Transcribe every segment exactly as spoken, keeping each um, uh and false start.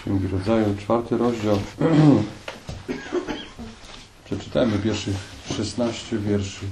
Księgi Rodzaju, czwarty rozdział. Przeczytajmy pierwszych szesnaście wierszy.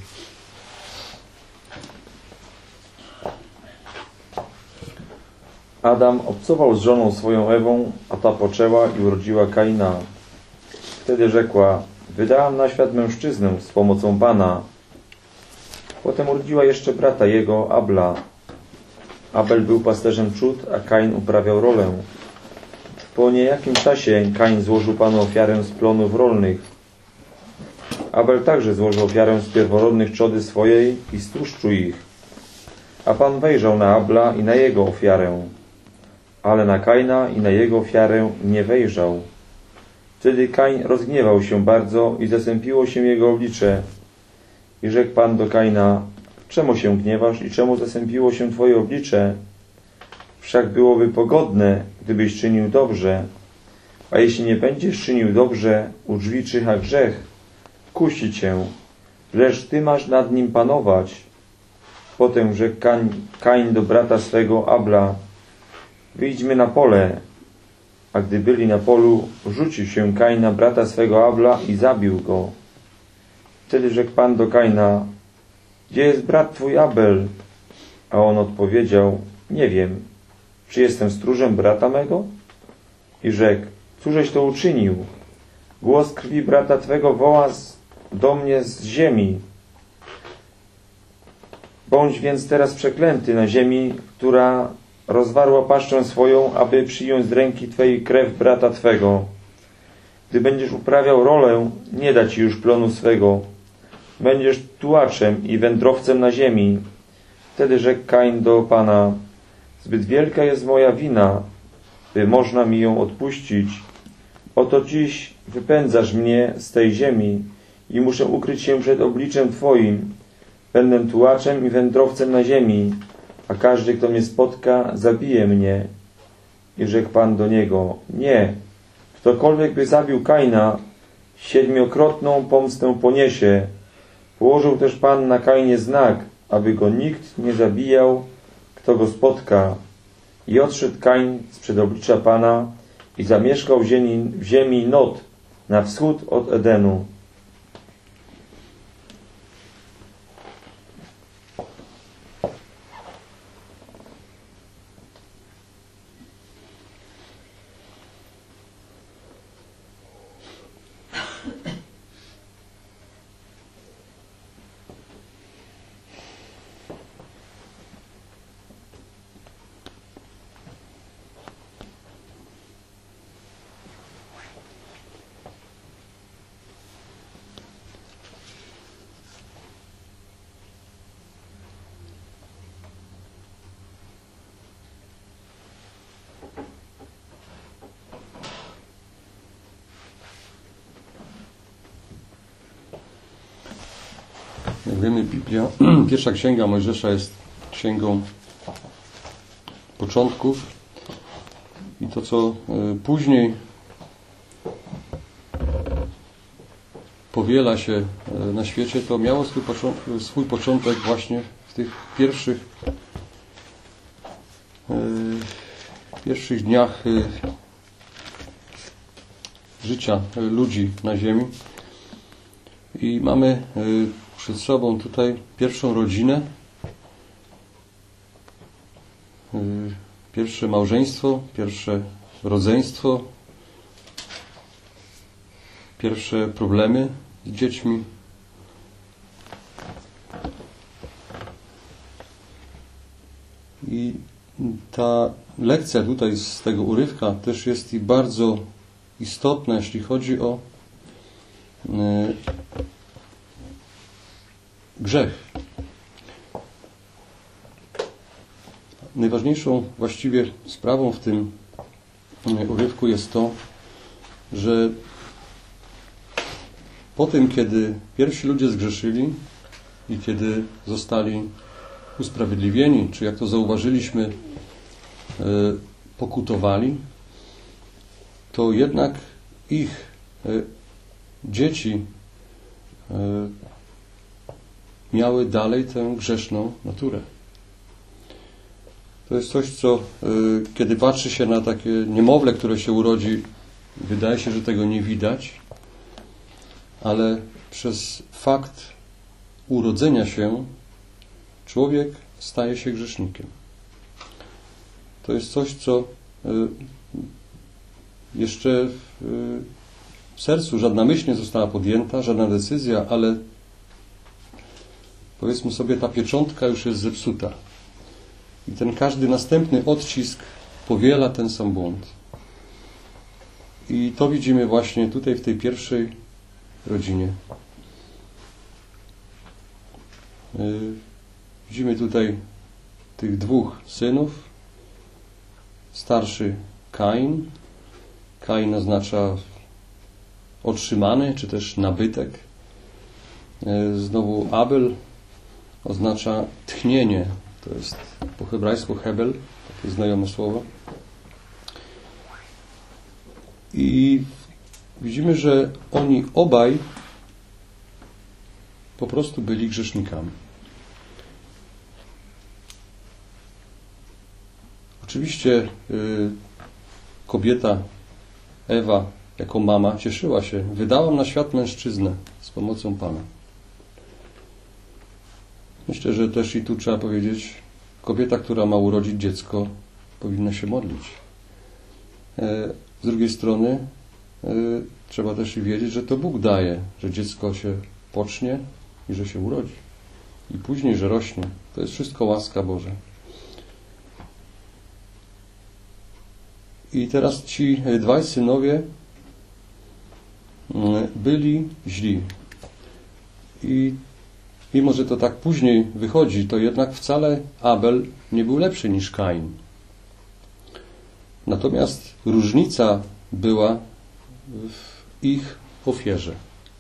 Adam obcował z żoną swoją Ewą, a ta poczęła i urodziła Kaina. Wtedy rzekła: wydałam na świat mężczyznę z pomocą Pana. Potem urodziła jeszcze brata jego, Abla. Abel był pasterzem czód, a Kain uprawiał rolę. Po niejakim czasie Kain złożył Panu ofiarę z plonów rolnych. Abel także złożył ofiarę z pierworodnych trzody swojej i z tłuszczu ich. A Pan wejrzał na Abla i na jego ofiarę, ale na Kaina i na jego ofiarę nie wejrzał. Wtedy Kain rozgniewał się bardzo i zasępiło się jego oblicze. I rzekł Pan do Kaina: czemu się gniewasz i czemu zasępiło się Twoje oblicze? Wszak byłoby pogodne, gdybyś czynił dobrze. A jeśli nie będziesz czynił dobrze, u drzwi czyha grzech, kusi cię, lecz Ty masz nad nim panować. Potem rzekł Kain do brata swego Abla: wyjdźmy na pole. A gdy byli na polu, rzucił się Kain na brata swego Abla i zabił go. Wtedy rzekł Pan do Kaina: gdzie jest brat twój Abel? A on odpowiedział: nie wiem, czy jestem stróżem brata mego? I rzekł: cóżeś to uczynił? Głos krwi brata twego woła do mnie z ziemi. Bądź więc teraz przeklęty na ziemi, która rozwarła paszczę swoją, aby przyjąć z ręki Twej krew brata Twego. Gdy będziesz uprawiał rolę, nie da Ci już plonu swego. Będziesz tułaczem i wędrowcem na ziemi. Wtedy rzekł Kain do Pana: zbyt wielka jest moja wina, by można mi ją odpuścić. Oto dziś wypędzasz mnie z tej ziemi i muszę ukryć się przed obliczem Twoim. Będę tułaczem i wędrowcem na ziemi, a każdy, kto mnie spotka, zabije mnie. I rzekł Pan do niego: nie, ktokolwiek by zabił Kaina, siedmiokrotną pomstę poniesie. Położył też Pan na Kainie znak, aby go nikt nie zabijał, kto go spotka. I odszedł Kain sprzed oblicza Pana i zamieszkał w ziemi, w ziemi Nod, na wschód od Edenu. Jak wiemy, Biblia, pierwsza księga Mojżesza jest księgą początków i to, co później powiela się na świecie, to miało swój początek, swój początek właśnie w tych pierwszych pierwszych dniach życia ludzi na ziemi. I mamy przed sobą tutaj pierwszą rodzinę, pierwsze małżeństwo, pierwsze rodzeństwo, pierwsze problemy z dziećmi. I ta lekcja tutaj z tego urywka też jest i bardzo istotna, jeśli chodzi o grzech. Najważniejszą właściwie sprawą w tym urywku jest to, że po tym, kiedy pierwsi ludzie zgrzeszyli i kiedy zostali usprawiedliwieni, czy jak to zauważyliśmy, pokutowali, to jednak ich dzieci miały dalej tę grzeszną naturę. To jest coś, co y, kiedy patrzy się na takie niemowlę, które się urodzi, wydaje się, że tego nie widać, ale przez fakt urodzenia się człowiek staje się grzesznikiem. To jest coś, co y, jeszcze w, y, w sercu żadna myśl nie została podjęta, żadna decyzja, ale powiedzmy sobie, ta pieczątka już jest zepsuta. I ten każdy następny odcisk powiela ten sam błąd. I to widzimy właśnie tutaj w tej pierwszej rodzinie. Yy, widzimy tutaj tych dwóch synów. Starszy Kain. Kain oznacza otrzymany, czy też nabytek. Yy, znowu Abel oznacza tchnienie. To jest po hebrajsku hebel, takie znajome słowo. I widzimy, że oni obaj po prostu byli grzesznikami. Oczywiście yy, kobieta Ewa jako mama cieszyła się. Wydałam na świat mężczyznę z pomocą Pana. Myślę, że też i tu trzeba powiedzieć, kobieta, która ma urodzić dziecko, powinna się modlić. Z drugiej strony trzeba też i wiedzieć, że to Bóg daje, że dziecko się pocznie i że się urodzi. I później, że rośnie. To jest wszystko łaska Boża. I teraz ci dwaj synowie byli źli. I mimo, że to tak później wychodzi, to jednak wcale Abel nie był lepszy niż Kain. Natomiast różnica była w ich ofierze.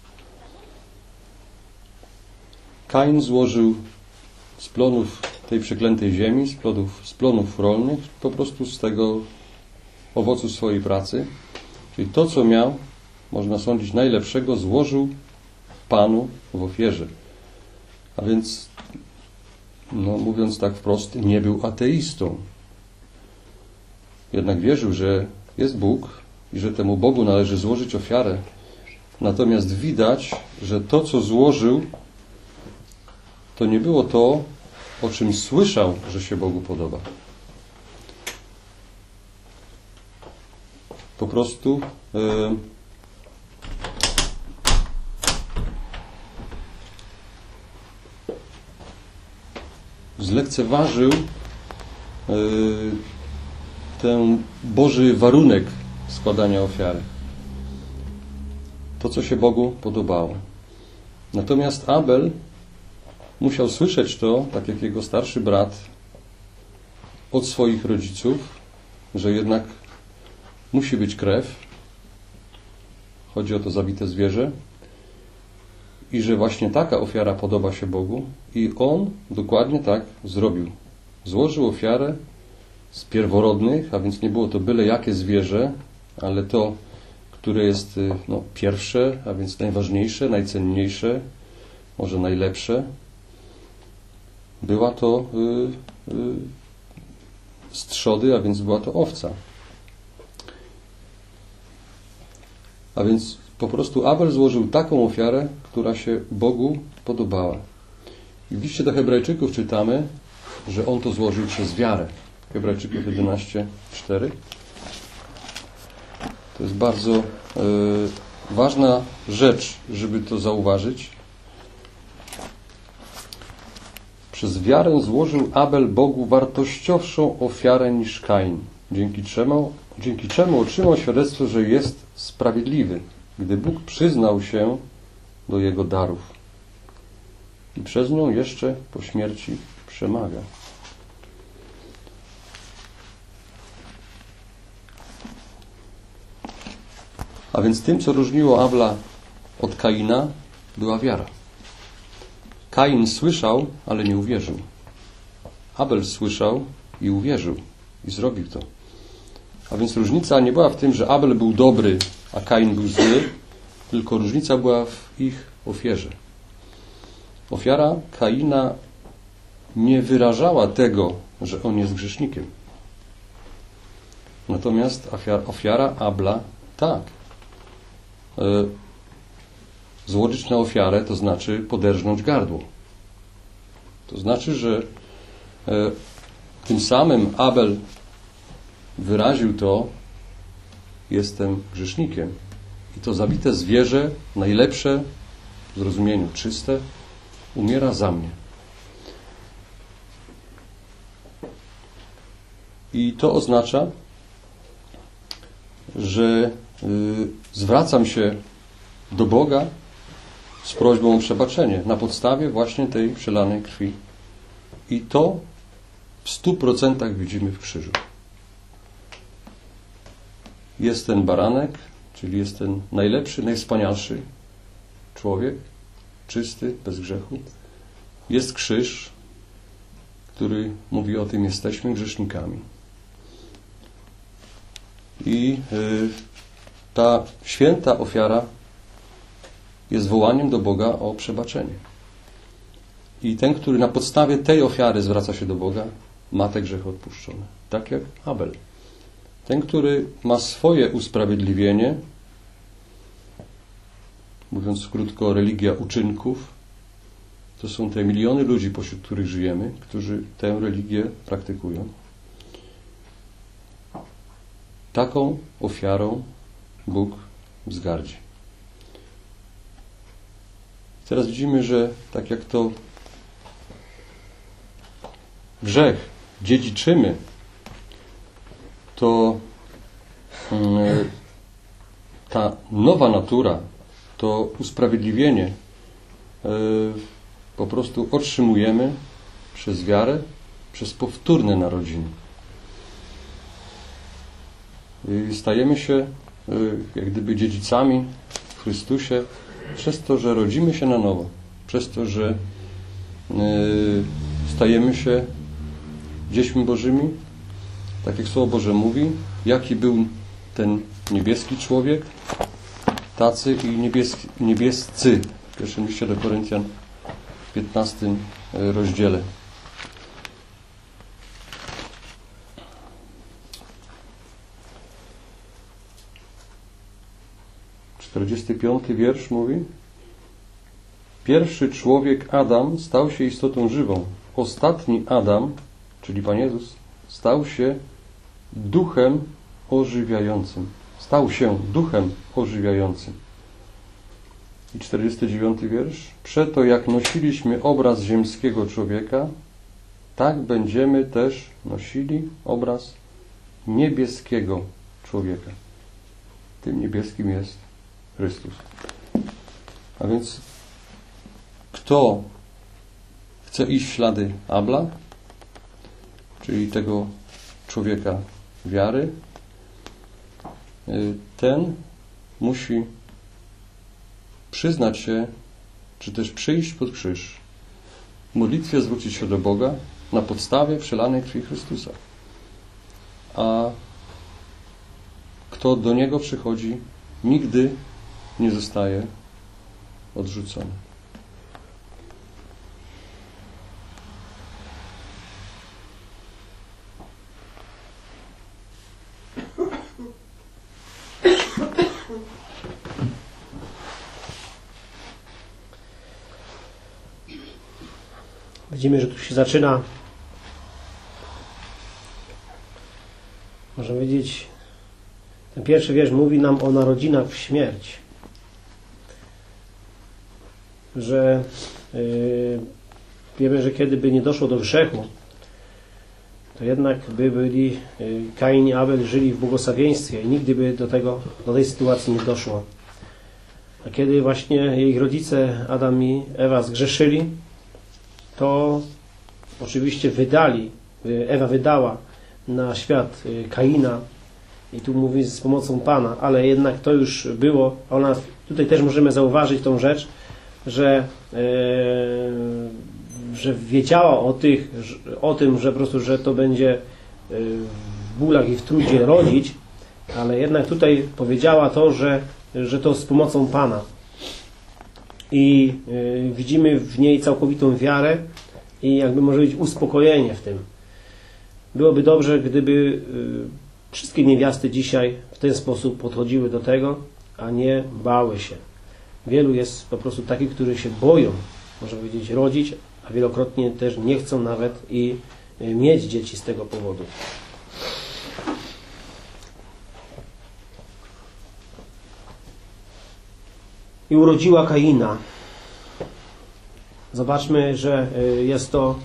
Kain złożył z plonów tej przeklętej ziemi, z plonów, z plonów rolnych, po prostu z tego owocu swojej pracy. Czyli to, co miał, można sądzić, najlepszego, złożył Panu w ofierze. A więc, no, mówiąc tak wprost, nie był ateistą. Jednak wierzył, że jest Bóg i że temu Bogu należy złożyć ofiarę. Natomiast widać, że to, co złożył, to nie było to, o czym słyszał, że się Bogu podoba. Po prostu yy, zlekceważył yy, ten Boży warunek składania ofiary. To, co się Bogu podobało. Natomiast Abel musiał słyszeć to, tak jak jego starszy brat, od swoich rodziców, że jednak musi być krew. Chodzi o to zabite zwierzę. I że właśnie taka ofiara podoba się Bogu. I on dokładnie tak zrobił. Złożył ofiarę z pierworodnych, a więc nie było to byle jakie zwierzę, ale to, które jest no, pierwsze, a więc najważniejsze, najcenniejsze, może najlepsze. Była to y, y, z trzody, a więc była to owca. A więc po prostu Abel złożył taką ofiarę, która się Bogu podobała. I w liście do Hebrajczyków czytamy, że on to złożył przez wiarę. Hebrajczyków jedenaście, cztery. To jest bardzo y, ważna rzecz, żeby to zauważyć. Przez wiarę złożył Abel Bogu wartościowszą ofiarę niż Kain, dzięki czemu, dzięki czemu otrzymał świadectwo, że jest sprawiedliwy, gdy Bóg przyznał się do jego darów i przez nią jeszcze po śmierci przemaga. A więc tym, co różniło Abla od Kaina, była wiara. Kain słyszał, ale nie uwierzył. Abel słyszał i uwierzył. I zrobił to. A więc różnica nie była w tym, że Abel był dobry, a Kain był zły, tylko różnica była w ich ofierze. Ofiara Kaina nie wyrażała tego, że on jest grzesznikiem. Natomiast ofiara, ofiara Abla, tak. E, złożyć na ofiarę to znaczy poderżnąć gardło. To znaczy, że e, tym samym Abel wyraził to: jestem grzesznikiem. I to zabite zwierzę, najlepsze w zrozumieniu czyste, umiera za mnie. I to oznacza, że y, zwracam się do Boga z prośbą o przebaczenie na podstawie właśnie tej przelanej krwi. I to w stu procentach widzimy w krzyżu. Jest ten baranek, czyli jest ten najlepszy, najwspanialszy człowiek, czysty, bez grzechu. Jest krzyż, który mówi o tym: jesteśmy grzesznikami. I y, ta święta ofiara jest wołaniem do Boga o przebaczenie. I ten, który na podstawie tej ofiary zwraca się do Boga, ma te grzechy odpuszczone. Tak jak Abel. Ten, który ma swoje usprawiedliwienie, mówiąc krótko, religia uczynków, to są te miliony ludzi, pośród których żyjemy, którzy tę religię praktykują. Taką ofiarą Bóg wzgardzi. Teraz widzimy, że tak jak to grzech dziedziczymy, to ta nowa natura, to usprawiedliwienie po prostu otrzymujemy przez wiarę, przez powtórne narodziny. I stajemy się jak gdyby dziedzicami w Chrystusie przez to, że rodzimy się na nowo, przez to, że stajemy się dziećmi Bożymi, tak jak Słowo Boże mówi, jaki był ten niebieski człowiek, tacy i niebieski, niebiescy. W pierwszym liście do Koryntian w piętnastym rozdziale. czterdziesty piąty wiersz mówi: pierwszy człowiek Adam stał się istotą żywą. Ostatni Adam, czyli Pan Jezus, stał się duchem ożywiającym. Stał się duchem ożywiającym. I czterdziesty dziewiąty wiersz. Przeto jak nosiliśmy obraz ziemskiego człowieka, tak będziemy też nosili obraz niebieskiego człowieka. Tym niebieskim jest Chrystus. A więc kto chce iść w ślady Abla, czyli tego człowieka wiary, ten musi przyznać się, czy też przyjść pod krzyż, w modlitwie zwrócić się do Boga na podstawie przelanej krwi Chrystusa. A kto do Niego przychodzi, nigdy nie zostaje odrzucony. Widzimy, że tu się zaczyna, można powiedzieć, ten pierwszy wiersz mówi nam o narodzinach w śmierć. Że yy, wiemy, że kiedy by nie doszło do grzechu, to jednak by byli yy, Kain i Abel żyli w błogosławieństwie i nigdy by do tego, do tej sytuacji nie doszło. A kiedy właśnie ich rodzice Adam i Ewa zgrzeszyli, to oczywiście wydali, Ewa wydała na świat Kaina i tu mówi z pomocą Pana, ale jednak to już było, ona, tutaj też możemy zauważyć tą rzecz, że, e, że wiedziała o, tych, o tym, że po prostu, że to będzie w bólach i w trudzie rodzić, ale jednak tutaj powiedziała to, że, że to z pomocą Pana. I y, widzimy w niej całkowitą wiarę i jakby może być uspokojenie w tym. byłoby dobrze, gdyby y, wszystkie niewiasty dzisiaj w ten sposób podchodziły do tego, a nie bały się. Wielu jest po prostu takich, którzy się boją, można powiedzieć, rodzić, a wielokrotnie też nie chcą nawet i y, mieć dzieci z tego powodu. I urodziła Kaina. Zobaczmy, że jest to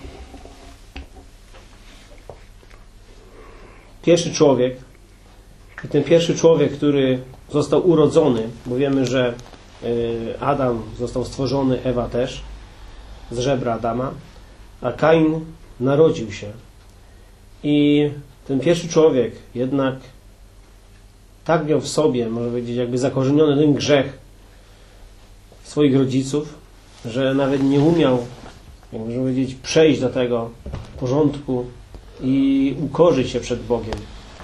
pierwszy człowiek. I ten pierwszy człowiek, który został urodzony, bo wiemy, że Adam został stworzony, Ewa też, z żebra Adama, a Kain narodził się. I ten pierwszy człowiek jednak tak miał w sobie, można powiedzieć, jakby zakorzeniony ten grzech swoich rodziców, że nawet nie umiał, jak można powiedzieć, przejść do tego porządku i ukorzyć się przed Bogiem.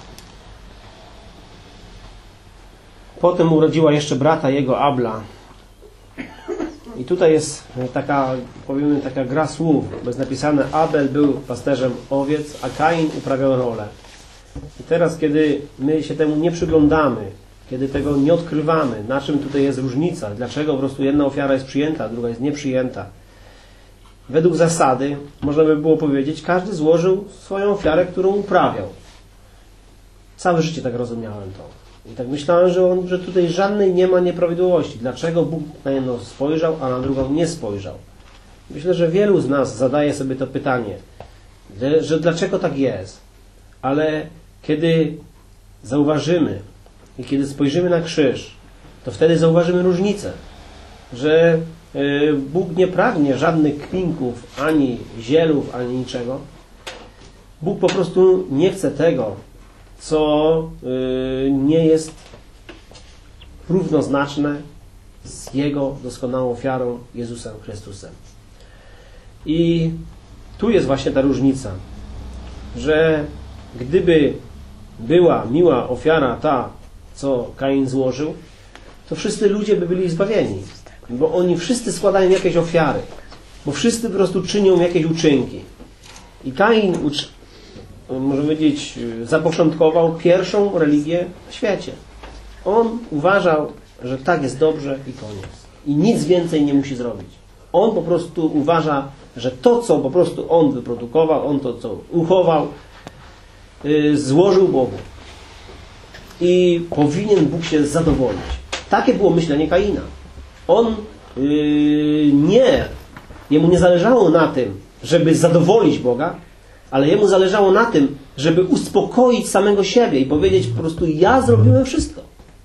Potem urodziła jeszcze brata jego, Abla. I tutaj jest taka, powiemy, taka gra słów, bo jest napisane: Abel był pasterzem owiec, a Kain uprawiał rolę. I teraz, kiedy my się temu nie przyglądamy, kiedy tego nie odkrywamy, na czym tutaj jest różnica, dlaczego po prostu jedna ofiara jest przyjęta, a druga jest nieprzyjęta. Według zasady, można by było powiedzieć, każdy złożył swoją ofiarę, którą uprawiał. Całe życie tak rozumiałem to. I tak myślałem, że, on, że tutaj żadnej nie ma nieprawidłowości. Dlaczego Bóg na jedną spojrzał, a na drugą nie spojrzał? Myślę, że wielu z nas zadaje sobie to pytanie, że dlaczego tak jest. Ale kiedy zauważymy i kiedy spojrzymy na krzyż, to wtedy zauważymy różnicę, że Bóg nie pragnie żadnych kminków, ani zielów, ani niczego. Bóg po prostu nie chce tego, co nie jest równoznaczne z Jego doskonałą ofiarą, Jezusem Chrystusem. I tu jest właśnie ta różnica, że gdyby była miła ofiara ta, co Kain złożył, to wszyscy ludzie by byli zbawieni. Bo oni wszyscy składają jakieś ofiary. Bo wszyscy po prostu czynią jakieś uczynki. I Kain, można powiedzieć, zapoczątkował pierwszą religię w świecie. On uważał, że tak jest dobrze i koniec. I nic więcej nie musi zrobić. On po prostu uważa, że to, co po prostu on wyprodukował, on to, co uchował, yy, złożył Bogu. I powinien Bóg się zadowolić. Takie było myślenie Kaina. On yy, nie, jemu nie zależało na tym, żeby zadowolić Boga, ale jemu zależało na tym, żeby uspokoić samego siebie i powiedzieć po prostu: ja zrobiłem wszystko.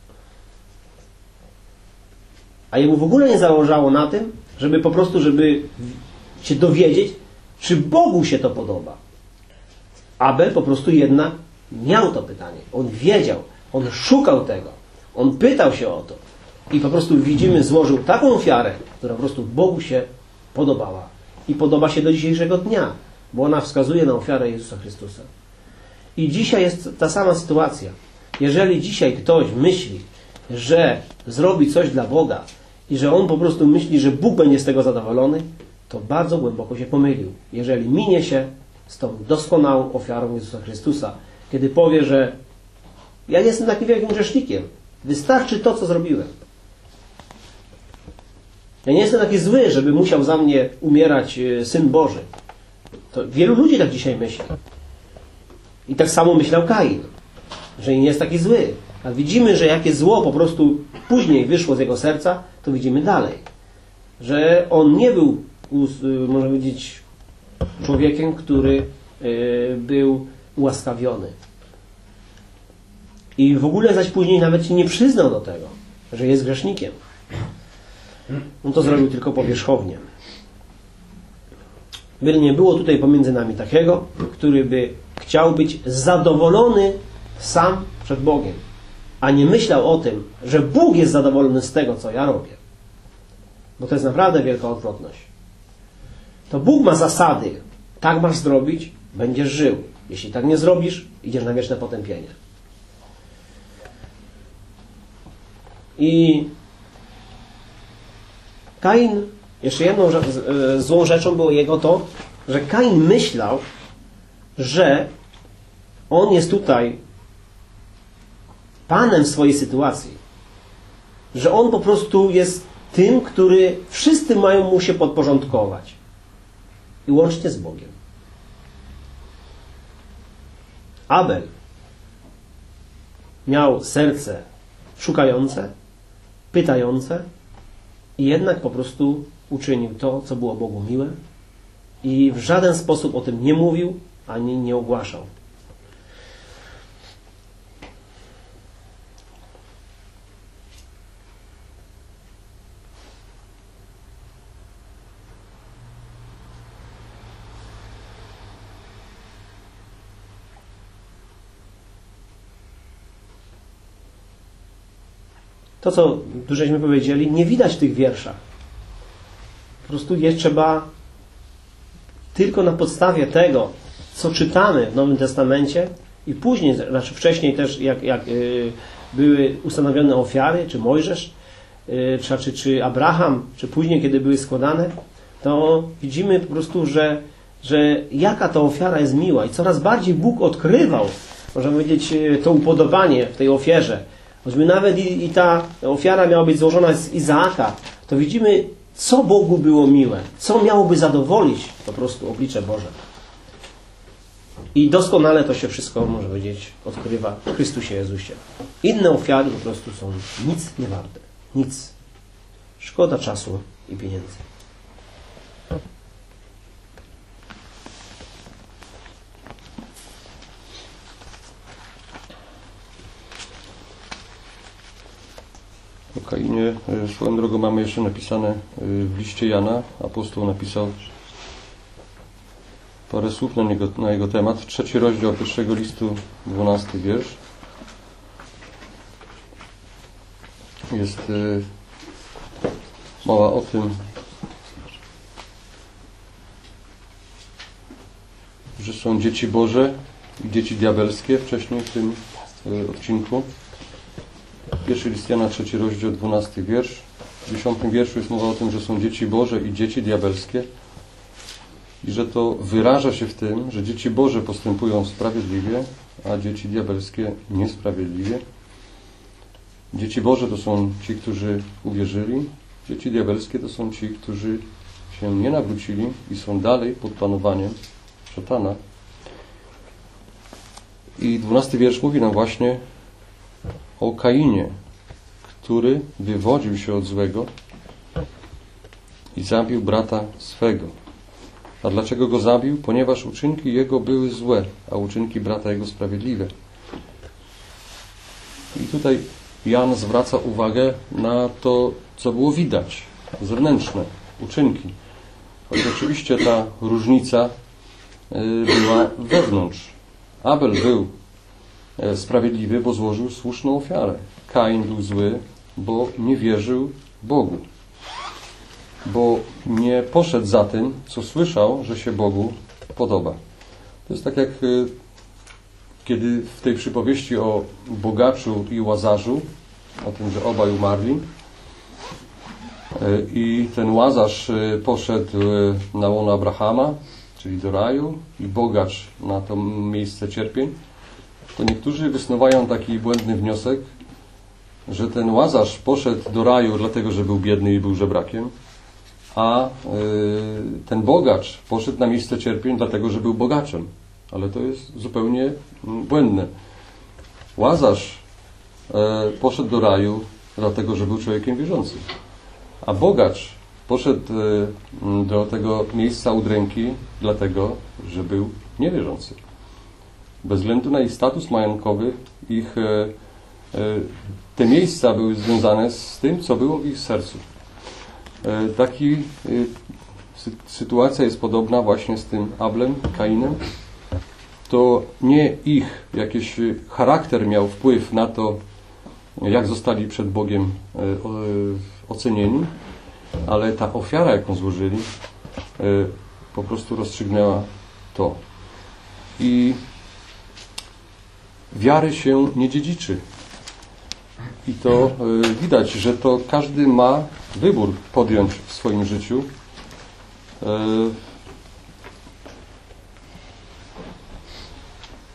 A jemu w ogóle nie zależało na tym, żeby po prostu, żeby się dowiedzieć, czy Bogu się to podoba. Abel po prostu jednak miał to pytanie. On wiedział, on szukał tego, on pytał się o to. I po prostu widzimy, złożył taką ofiarę, która po prostu Bogu się podobała. I podoba się do dzisiejszego dnia, bo ona wskazuje na ofiarę Jezusa Chrystusa. I dzisiaj jest ta sama sytuacja. Jeżeli dzisiaj ktoś myśli, że zrobi coś dla Boga i że on po prostu myśli, że Bóg będzie z tego zadowolony, to bardzo głęboko się pomylił. Jeżeli minie się z tą doskonałą ofiarą Jezusa Chrystusa, kiedy powie, że ja nie jestem takim wielkim grzesznikiem, wystarczy to, co zrobiłem. Ja nie jestem taki zły, żeby musiał za mnie umierać Syn Boży. To wielu ludzi tak dzisiaj myśli. I tak samo myślał Kain, że nie jest taki zły. A widzimy, że jakie zło po prostu później wyszło z jego serca, to widzimy dalej. Że on nie był, można powiedzieć, człowiekiem, który był ułaskawiony. I w ogóle zaś później nawet się nie przyznał do tego, że jest grzesznikiem. On to zrobił tylko powierzchownie. By nie było tutaj pomiędzy nami takiego, który by chciał być zadowolony sam przed Bogiem, a nie myślał o tym, że Bóg jest zadowolony z tego, co ja robię. Bo to jest naprawdę wielka odwrotność. To Bóg ma zasady. Tak masz zrobić, będziesz żył. Jeśli tak nie zrobisz, idziesz na wieczne potępienie. I Kain, jeszcze jedną złą rzeczą było jego to, że Kain myślał, że On jest tutaj panem swojej sytuacji. Że on po prostu jest tym, który wszyscy mają mu się podporządkować. I łącznie z Bogiem. Abel miał serce szukające, pytające i jednak po prostu uczynił to, co było Bogu miłe i w żaden sposób o tym nie mówił, ani nie ogłaszał. To, co tu żeśmy powiedzieli, nie widać w tych wierszach. Po prostu je trzeba tylko na podstawie tego, co czytamy w Nowym Testamencie i później, znaczy wcześniej też, jak, jak yy, były ustanowione ofiary, czy Mojżesz, yy, czy, czy, czy Abraham, czy później, kiedy były składane, to widzimy po prostu, że, że jaka ta ofiara jest miła i coraz bardziej Bóg odkrywał, można powiedzieć, to upodobanie w tej ofierze. Choćby nawet i, i ta ofiara miała być złożona z Izaaka, to widzimy, co Bogu było miłe, co miałoby zadowolić po prostu oblicze Boże. I doskonale to się wszystko, można powiedzieć, odkrywa w Chrystusie Jezusie. Inne ofiary po prostu są nic nie warte. Nic. Szkoda czasu i pieniędzy. O Kainie swoją drogą mamy jeszcze napisane w liście Jana. Apostoł napisał parę słów na, niego, na jego temat. Trzeci rozdział pierwszego listu, dwunasty wiersz. Jest y, mowa o tym, że są dzieci Boże i dzieci diabelskie wcześniej w tym y, odcinku. Pierwszy list Jana, trzeci rozdział, dwunasty wiersz. W dziesiątym wierszu jest mowa o tym, że są dzieci Boże i dzieci diabelskie. I że to wyraża się w tym, że dzieci Boże postępują sprawiedliwie, a dzieci diabelskie niesprawiedliwie. Dzieci Boże to są ci, którzy uwierzyli. Dzieci diabelskie to są ci, którzy się nie nawrócili i są dalej pod panowaniem szatana. I dwunasty wiersz mówi nam właśnie o Kainie, który wywodził się od złego i zabił brata swego. A dlaczego go zabił? Ponieważ uczynki jego były złe, a uczynki brata jego sprawiedliwe. I tutaj Jan zwraca uwagę na to, co było widać, zewnętrzne uczynki. Choć oczywiście ta różnica była wewnątrz. Abel był sprawiedliwy, bo złożył słuszną ofiarę. Kain był zły, bo nie wierzył Bogu. Bo nie poszedł za tym, co słyszał, że się Bogu podoba. To jest tak jak kiedy w tej przypowieści o bogaczu i łazarzu, o tym, że obaj umarli, i ten łazarz poszedł na łono Abrahama, czyli do raju, i bogacz na to miejsce cierpień, to niektórzy wysnuwają taki błędny wniosek, że ten łazarz poszedł do raju dlatego, że był biedny i był żebrakiem, a ten bogacz poszedł na miejsce cierpień dlatego, że był bogaczem. Ale to jest zupełnie błędne. Łazarz poszedł do raju dlatego, że był człowiekiem wierzącym. A bogacz poszedł do tego miejsca udręki dlatego, że był niewierzący. Bez względu na ich status majątkowy, ich, te miejsca były związane z tym, co było w ich sercu. Taki sytuacja jest podobna właśnie z tym Ablem, Kainem. To nie ich jakiś charakter miał wpływ na to, jak zostali przed Bogiem ocenieni, ale ta ofiara, jaką złożyli, po prostu rozstrzygnęła to. I wiary się nie dziedziczy. I to widać, że to każdy ma wybór podjąć w swoim życiu.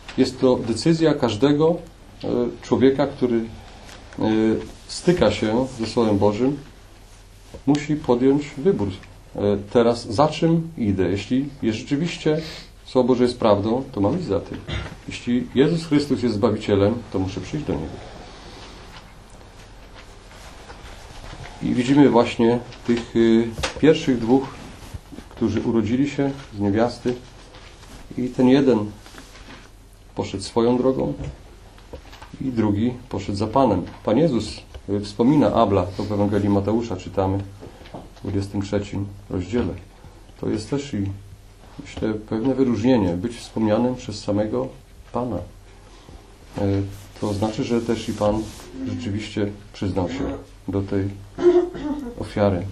jest to decyzja każdego człowieka, który styka się ze Słowem Bożym, musi podjąć wybór. Teraz za czym idę? Jeśli rzeczywiście Słowo Boże jest prawdą, to mam iść za tym. Jeśli Jezus Chrystus jest Zbawicielem, to muszę przyjść do Niego. I widzimy właśnie tych pierwszych dwóch, którzy urodzili się z niewiasty, i ten jeden poszedł swoją drogą i drugi poszedł za Panem. Pan Jezus wspomina Abla, to w Ewangelii Mateusza czytamy w dwudziestym trzecim rozdziale. To jest też i myślę pewne wyróżnienie, być wspomnianym przez samego Pana. To znaczy, że też i Pan rzeczywiście przyznał się do tej ofiary.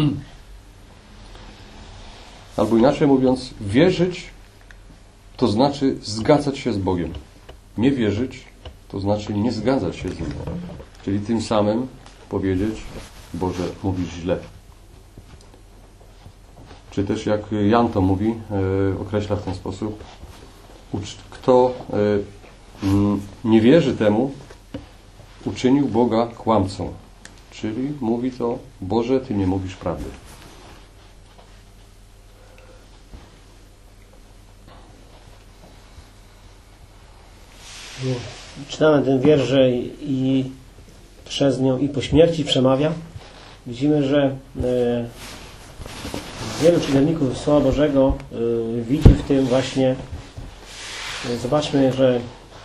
Albo inaczej mówiąc, wierzyć to znaczy zgadzać się z Bogiem. Nie wierzyć to znaczy nie zgadzać się z Nim. Czyli tym samym powiedzieć: Boże, mówisz źle. Czy też jak Jan to mówi, e, określa w ten sposób: kto e, nie wierzy temu, uczynił Boga kłamcą. Czyli mówi to: Boże, Ty nie mówisz prawdy. Czytamy ten wiersz, że i przez nią i po śmierci przemawia. Widzimy, że e, wielu czytelników Słowa Bożego e, widzi w tym właśnie, e, zobaczmy, że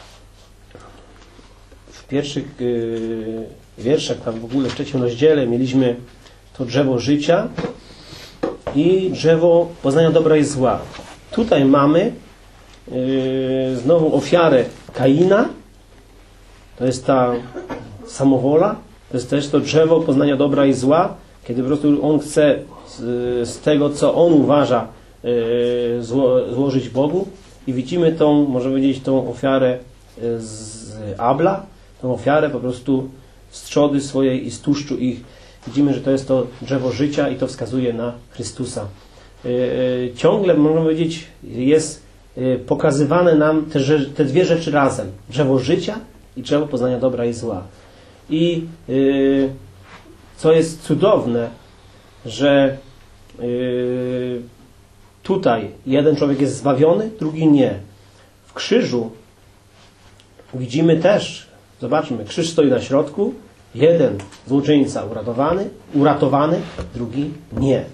w pierwszych e, wierszach, tam w ogóle w trzecim rozdziale mieliśmy to drzewo życia i drzewo poznania dobra i zła. Tutaj mamy e, znowu ofiarę Kaina. To jest ta samowola, to jest też to drzewo poznania dobra i zła, kiedy po prostu on chce z, z tego, co on uważa, yy, zło, złożyć Bogu. I widzimy tą, możemy powiedzieć, tą ofiarę z Abla, tą ofiarę po prostu z trzody swojej i z tłuszczu ich. Widzimy, że to jest to drzewo życia i to wskazuje na Chrystusa. Yy, ciągle, można powiedzieć, jest yy, pokazywane nam te, te dwie rzeczy razem. Drzewo życia i drzewo poznania dobra i zła. I yy, co jest cudowne, że yy, tutaj jeden człowiek jest zbawiony, drugi nie. W krzyżu widzimy też, zobaczmy, krzyż stoi na środku, jeden złoczyńca uratowany, uratowany, drugi nie.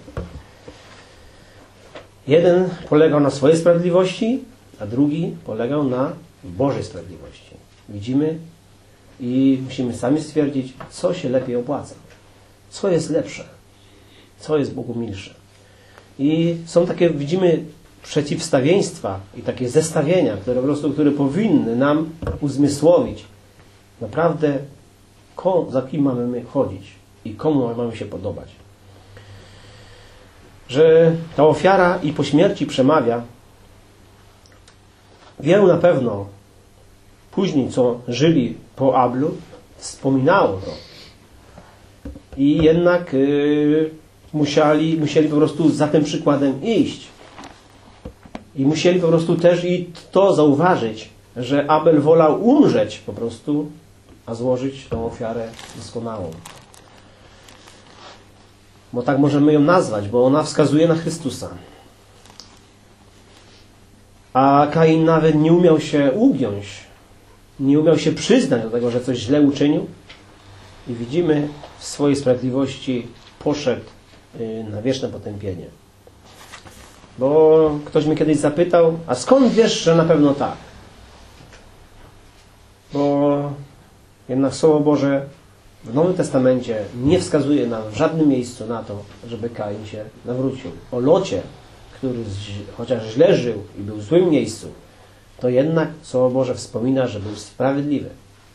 Jeden polegał na swojej sprawiedliwości, a drugi polegał na Bożej sprawiedliwości. Widzimy i musimy sami stwierdzić, co się lepiej opłaca. Co jest lepsze. Co jest Bogu milsze. I są takie, widzimy, przeciwstawieństwa i takie zestawienia, które po prostu, które powinny nam uzmysłowić naprawdę, za kim mamy chodzić i komu mamy się podobać. Że ta ofiara i po śmierci przemawia. Wielu na pewno później, co żyli po Ablu, wspominało to. I jednak yy, musieli, musieli po prostu za tym przykładem iść. I musieli po prostu też i to zauważyć, że Abel wolał umrzeć po prostu, a złożyć tą ofiarę doskonałą. Bo tak możemy ją nazwać, bo ona wskazuje na Chrystusa. A Kain nawet nie umiał się ugiąć, nie umiał się przyznać do tego, że coś źle uczynił. I widzimy, w swojej sprawiedliwości poszedł na wieczne potępienie. Bo ktoś mnie kiedyś zapytał, a skąd wiesz, że na pewno tak? Bo jednak Słowo Boże w Nowym Testamencie nie wskazuje nam w żadnym miejscu na to, żeby Kain się nawrócił. O Locie, który chociaż źle żył i był w złym miejscu, to jednak Słowo Boże wspomina, że był sprawiedliwy.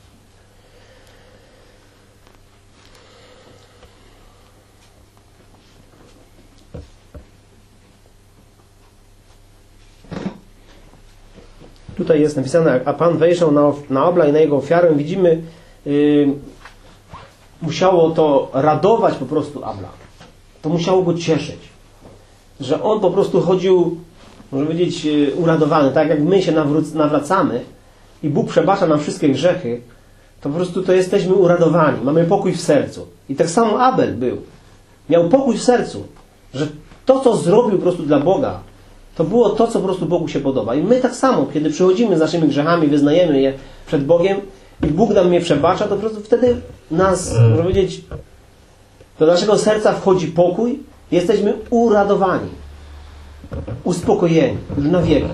Tutaj jest napisane, a Pan wejrzał na, na Abla i na jego ofiarę. Widzimy, yy, musiało to radować po prostu Abla. To musiało go cieszyć. Że on po prostu chodził może powiedzieć, uradowany. Tak jak my się nawró- nawracamy i Bóg przebacza nam wszystkie grzechy, to po prostu to jesteśmy uradowani. Mamy pokój w sercu. I tak samo Abel był. Miał pokój w sercu, że to, co zrobił po prostu dla Boga, to było to, co po prostu Bogu się podoba. I my tak samo, kiedy przychodzimy z naszymi grzechami, wyznajemy je przed Bogiem i Bóg nam je przebacza, to po prostu wtedy nas, można powiedzieć, do naszego serca wchodzi pokój i jesteśmy uradowani, uspokojeni już na wieki.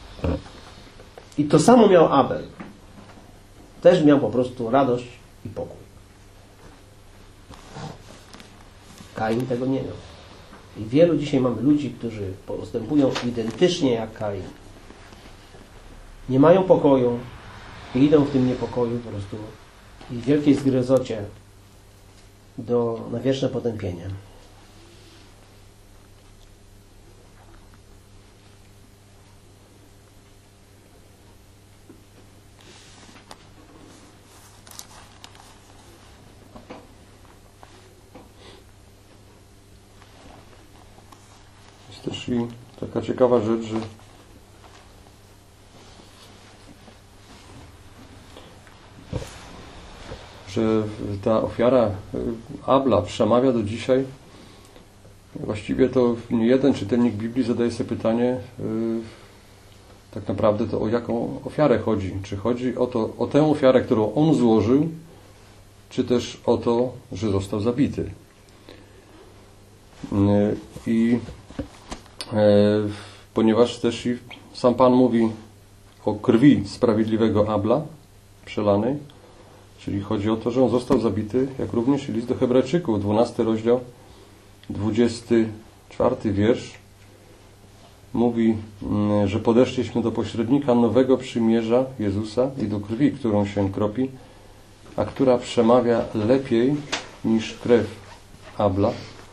I to samo miał Abel. Też miał po prostu radość i pokój. Kain tego nie miał. I wielu dzisiaj mamy ludzi, którzy postępują identycznie jak Kain. Nie mają pokoju i idą w tym niepokoju po prostu i w wielkiej zgryzocie do, na wieczne potępienie. Jest też i taka ciekawa rzecz, że że ta ofiara Abla przemawia do dzisiaj. Właściwie to nie jeden czytelnik Biblii zadaje sobie pytanie, yy, tak naprawdę to o jaką ofiarę chodzi. Czy chodzi o, to, o tę ofiarę, którą on złożył, czy też o to, że został zabity. Yy, I yy, ponieważ też i sam Pan mówi o krwi sprawiedliwego Abla przelanej, czyli chodzi o to, że on został zabity, jak również i list do Hebrajczyków, dwunasty rozdział, dwudziesty czwarty wiersz, mówi, że podeszliśmy do pośrednika nowego przymierza Jezusa i do krwi, którą się kropi, a która przemawia lepiej niż krew Abla.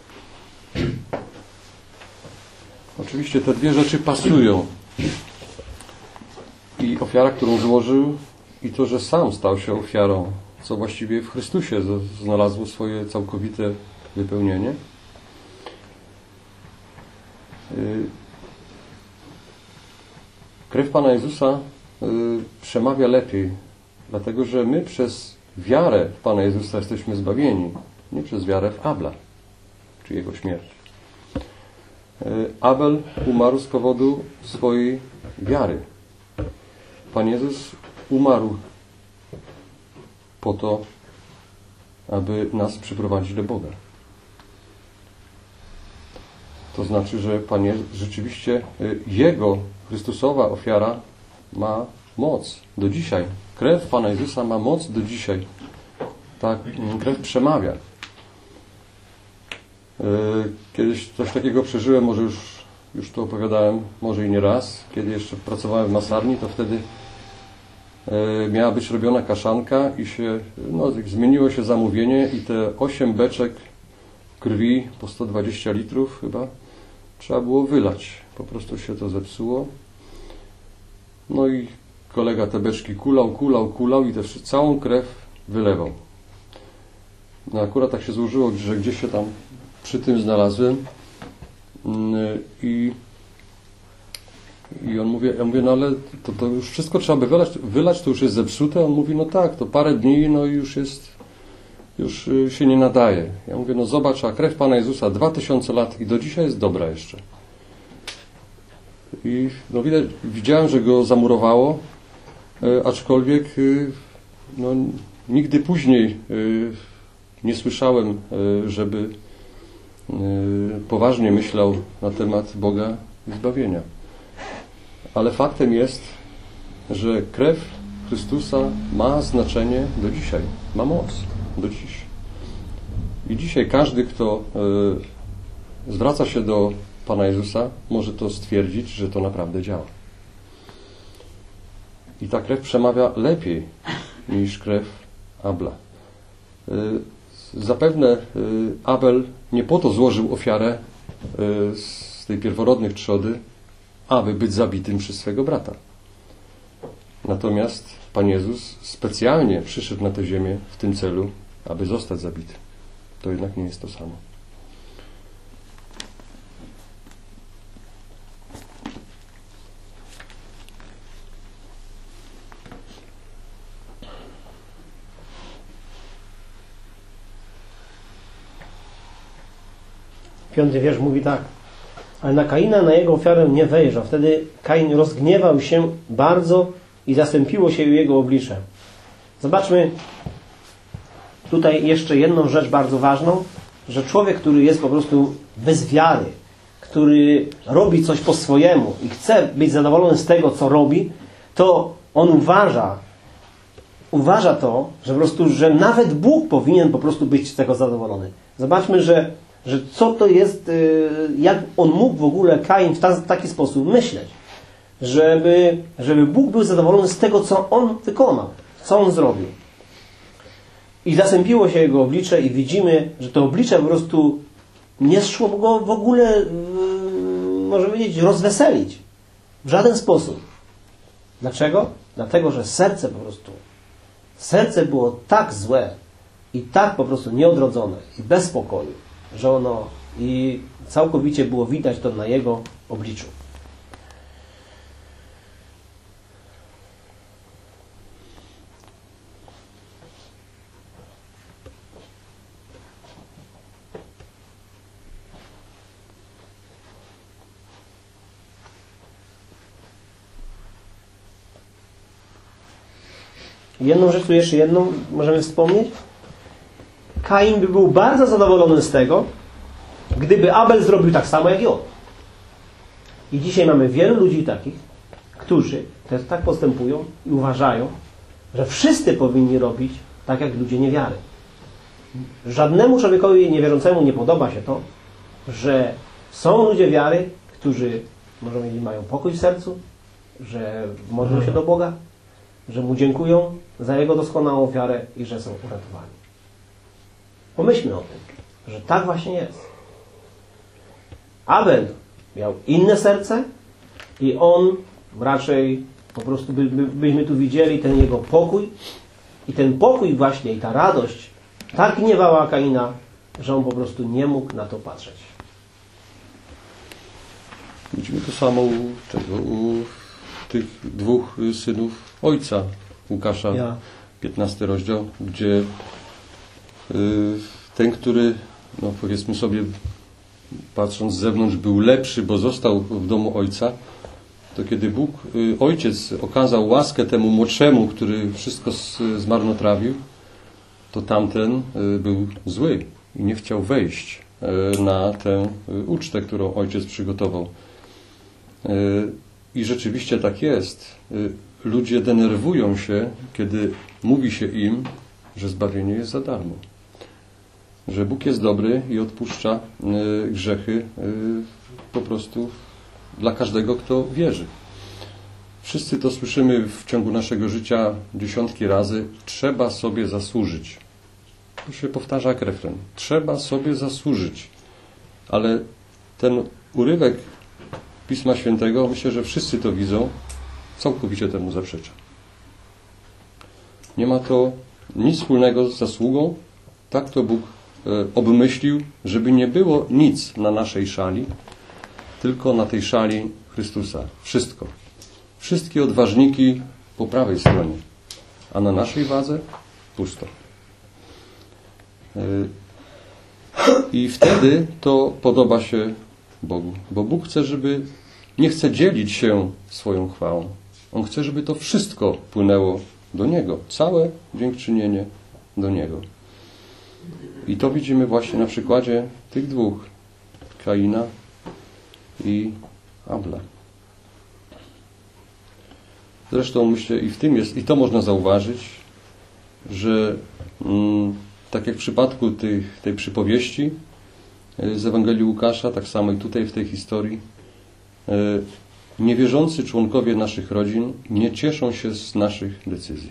Oczywiście te dwie rzeczy pasują. I ofiara, którą złożył, i to, że sam stał się ofiarą, co właściwie w Chrystusie znalazło swoje całkowite wypełnienie. Krew Pana Jezusa przemawia lepiej, dlatego że my przez wiarę w Pana Jezusa jesteśmy zbawieni, nie przez wiarę w Abla, czy jego śmierć. Abel umarł z powodu swojej wiary. Pan Jezus umarł po to, aby nas przyprowadzić do Boga. To znaczy, że Pan Jezus, rzeczywiście Jego Chrystusowa ofiara ma moc do dzisiaj. Krew Pana Jezusa ma moc do dzisiaj. Ta krew przemawia. Kiedyś coś takiego przeżyłem, może już, już to opowiadałem, może i nie raz. Kiedy jeszcze pracowałem w masarni, to wtedy miała być robiona kaszanka i się, no, zmieniło się zamówienie i te osiem beczek krwi po sto dwadzieścia litrów chyba trzeba było wylać. Po prostu się to zepsuło. No i kolega te beczki kulał, kulał, kulał i też całą krew wylewał. No akurat tak się złożyło, że gdzieś się tam przy tym znalazłem i I on mówi, ja mówię, no ale to, to już wszystko trzeba by wylać, wylać, to już jest zepsute. On mówi, no tak, to parę dni, no i już jest, już się nie nadaje. Ja mówię, no zobacz, a krew Pana Jezusa dwa tysiące lat i do dzisiaj jest dobra jeszcze. I no widać, widziałem, że go zamurowało, aczkolwiek no, nigdy później nie słyszałem, żeby poważnie myślał na temat Boga i zbawienia. Ale faktem jest, że krew Chrystusa ma znaczenie do dzisiaj. Ma moc do dziś. I dzisiaj każdy, kto y, zwraca się do Pana Jezusa, może to stwierdzić, że to naprawdę działa. I ta krew przemawia lepiej niż krew Abla. Y, zapewne y, Abel nie po to złożył ofiarę y, z tej pierworodnych trzody, aby być zabitym przez swego brata. Natomiast Pan Jezus specjalnie przyszedł na tę ziemię w tym celu, aby zostać zabity. To jednak nie jest to samo. piąty wiersz mówi tak. Ale na Kaina, na jego ofiarę nie wejrzał. Wtedy Kain rozgniewał się bardzo i zastąpiło się jego oblicze. Zobaczmy tutaj jeszcze jedną rzecz bardzo ważną, że człowiek, który jest po prostu bez wiary, który robi coś po swojemu i chce być zadowolony z tego, co robi, to on uważa, uważa to, że po prostu, że nawet Bóg powinien po prostu być z tego zadowolony. Zobaczmy, że, że co to jest, jak on mógł w ogóle Kain w ta, taki sposób myśleć, żeby, żeby Bóg był zadowolony z tego, co on wykonał, co on zrobił. I zasępiło się jego oblicze i widzimy, że to oblicze po prostu nie szło go w ogóle, można powiedzieć, rozweselić. W żaden sposób. Dlaczego? Dlatego, że serce po prostu, serce było tak złe i tak po prostu nieodrodzone i bez spokoju, że ono i całkowicie było widać to na jego obliczu. Jedną rzecz, tu jeszcze jedną możemy wspomnieć. Kain by był bardzo zadowolony z tego, gdyby Abel zrobił tak samo jak i on. I dzisiaj mamy wielu ludzi takich, którzy też tak postępują i uważają, że wszyscy powinni robić tak jak ludzie niewiary. Żadnemu człowiekowi niewierzącemu nie podoba się to, że są ludzie wiary, którzy, może powiedzieć, mają pokój w sercu, że modlą się do Boga, że Mu dziękują za Jego doskonałą ofiarę i że są uratowani. Pomyślmy o tym, że tak właśnie jest. Abel miał inne serce i on raczej po prostu by, by, byśmy tu widzieli ten jego pokój i ten pokój właśnie i ta radość tak gniewała Kaina, że on po prostu nie mógł na to patrzeć. Widzimy to samo u, tego, u tych dwóch synów ojca Łukasza, ja. piętnasty rozdział, gdzie y, ten, który, no powiedzmy sobie, patrząc z zewnątrz, był lepszy, bo został w domu ojca, to kiedy Bóg, y, ojciec okazał łaskę temu młodszemu, który wszystko z, zmarnotrawił, to tamten y, był zły i nie chciał wejść y, na tę y, ucztę, którą ojciec przygotował. Y, I rzeczywiście tak jest. Y, ludzie denerwują się, kiedy mówi się im, że zbawienie jest za darmo. Że Bóg jest dobry i odpuszcza y, grzechy y, po prostu dla każdego, kto wierzy. Wszyscy to słyszymy w ciągu naszego życia dziesiątki razy. Trzeba sobie zasłużyć. To się powtarza jak refren. Trzeba sobie zasłużyć. Ale ten urywek Pisma Świętego, myślę, że wszyscy to widzą, całkowicie temu zaprzecza. Nie ma to nic wspólnego z zasługą. Tak to Bóg obmyślił, żeby nie było nic na naszej szali, tylko na tej szali Chrystusa. Wszystko. Wszystkie odważniki po prawej stronie, a na naszej wadze pusto. I wtedy to podoba się Bogu, bo Bóg chce, żeby nie chce dzielić się swoją chwałą. On chce, żeby to wszystko płynęło do Niego. Całe dziękczynienie do Niego. I to widzimy właśnie na przykładzie tych dwóch, Kaina i Abla. Zresztą myślę, i w tym jest, i to można zauważyć, że mm, tak jak w przypadku tych, tej przypowieści z Ewangelii Łukasza, tak samo i tutaj w tej historii, niewierzący członkowie naszych rodzin nie cieszą się z naszych decyzji.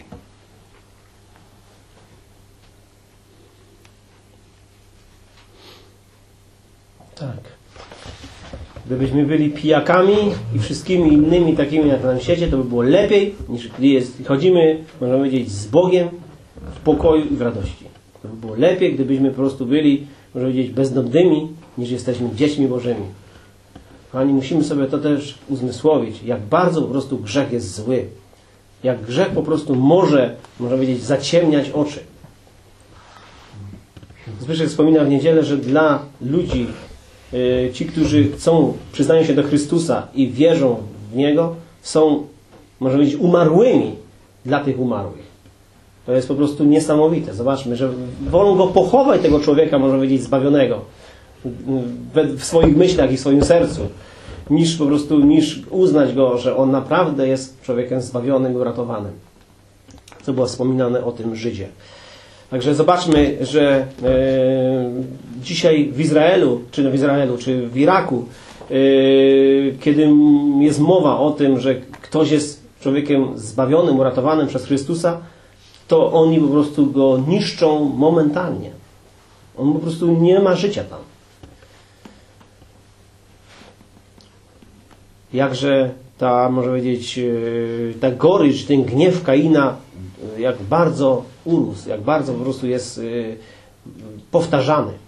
Tak. Gdybyśmy byli pijakami i wszystkimi innymi takimi na tym świecie, to by było lepiej, niż gdy jest, chodzimy, można powiedzieć, z Bogiem w pokoju i w radości. To by było lepiej, gdybyśmy po prostu byli, można powiedzieć, bezdomnymi, niż jesteśmy dziećmi Bożymi. Kochani, musimy sobie to też uzmysłowić, jak bardzo po prostu grzech jest zły. Jak grzech po prostu może, można powiedzieć, zaciemniać oczy. Zbyszek wspomina w niedzielę, że dla ludzi y, ci, którzy chcą, przyznają się do Chrystusa i wierzą w Niego, są, można powiedzieć, umarłymi dla tych umarłych. To jest po prostu niesamowite. Zobaczmy, że wolą go pochować, tego człowieka, można powiedzieć, zbawionego w, w swoich myślach i w swoim sercu, niż po prostu, niż uznać go, że on naprawdę jest człowiekiem zbawionym i uratowanym. Co było wspominane o tym Żydzie. Także zobaczmy, że e, dzisiaj w Izraelu, czy w Izraelu, czy w Iraku, e, kiedy jest mowa o tym, że ktoś jest człowiekiem zbawionym, uratowanym przez Chrystusa, to oni po prostu go niszczą momentalnie. On po prostu nie ma życia tam. Jakże ta, można powiedzieć, ta gorycz, ten gniew Kaina, jak bardzo urósł, jak bardzo po prostu jest powtarzany.